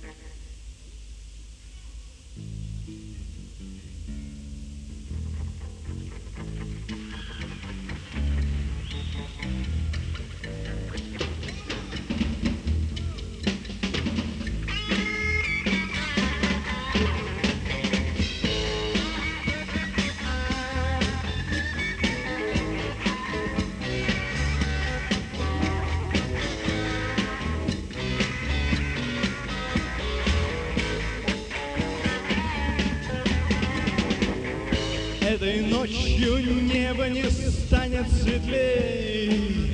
Этой ночью небо не станет светлей.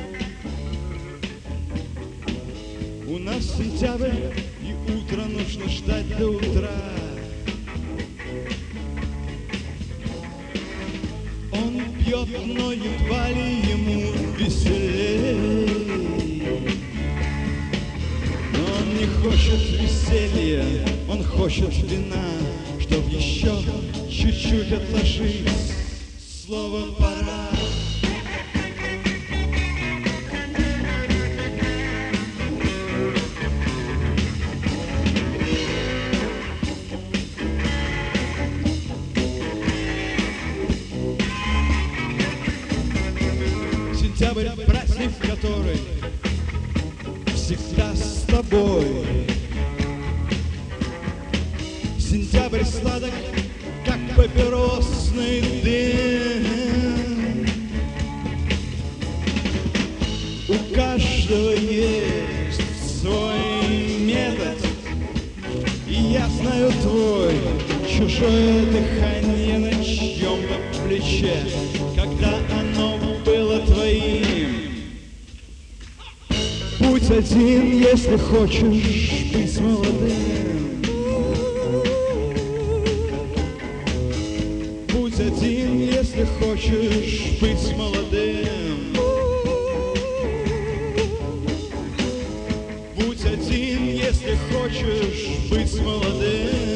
У нас сентябрь, и утро нужно ждать до утра. Он пьет, но едва ли ему веселей. Но он не хочет веселья, он хочет вина, чтоб еще чуть-чуть отложить слово «пора». Сентябрь — праздник, который всегда с тобой. Сентябрь сладок, как папиросный дым. У каждого есть свой метод, и я знаю твой. Чужое дыхание на чьем-то плече, когда оно было твоим. Будь один, если хочешь быть молодым. Будь один, если хочешь быть молодым. Будь один, если хочешь быть молодым.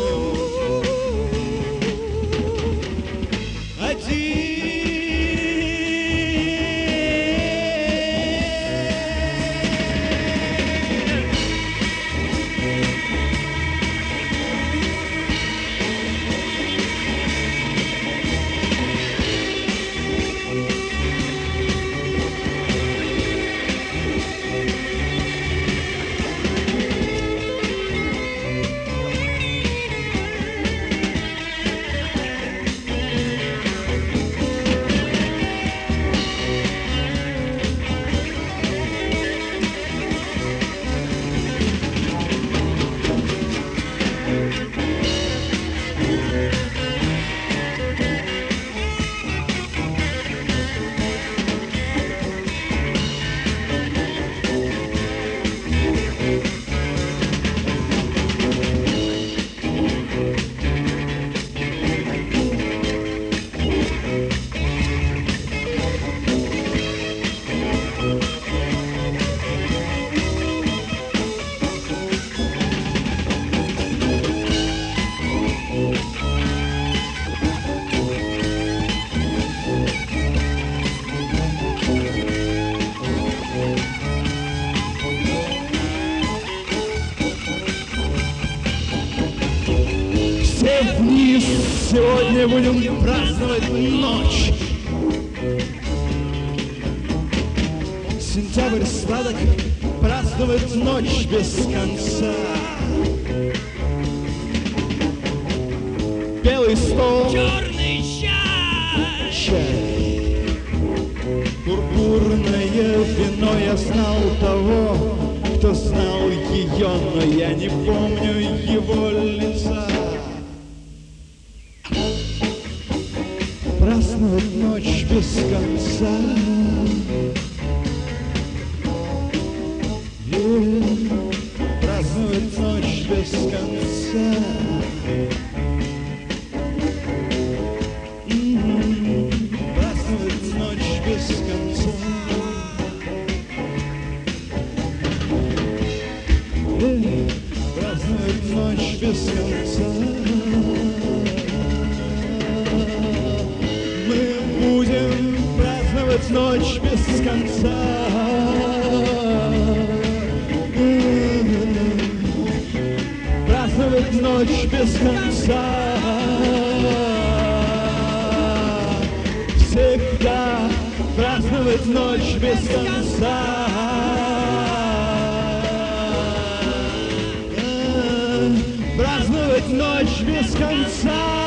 Вниз, сегодня будем праздновать ночь. Сентябрь сладок, праздновать ночь без конца. Белый стол, черный чай, пурпурное вино. Я знал того, кто знал ее, но я не помню его лица. Праздновать ночь без конца. Праздновать ночь без конца. Праздновать ночь без конца. Праздновать ночь без конца. Ночь без конца. ночь без конца. Всегда праздновать ночь без конца. Праздновать ночь без конца.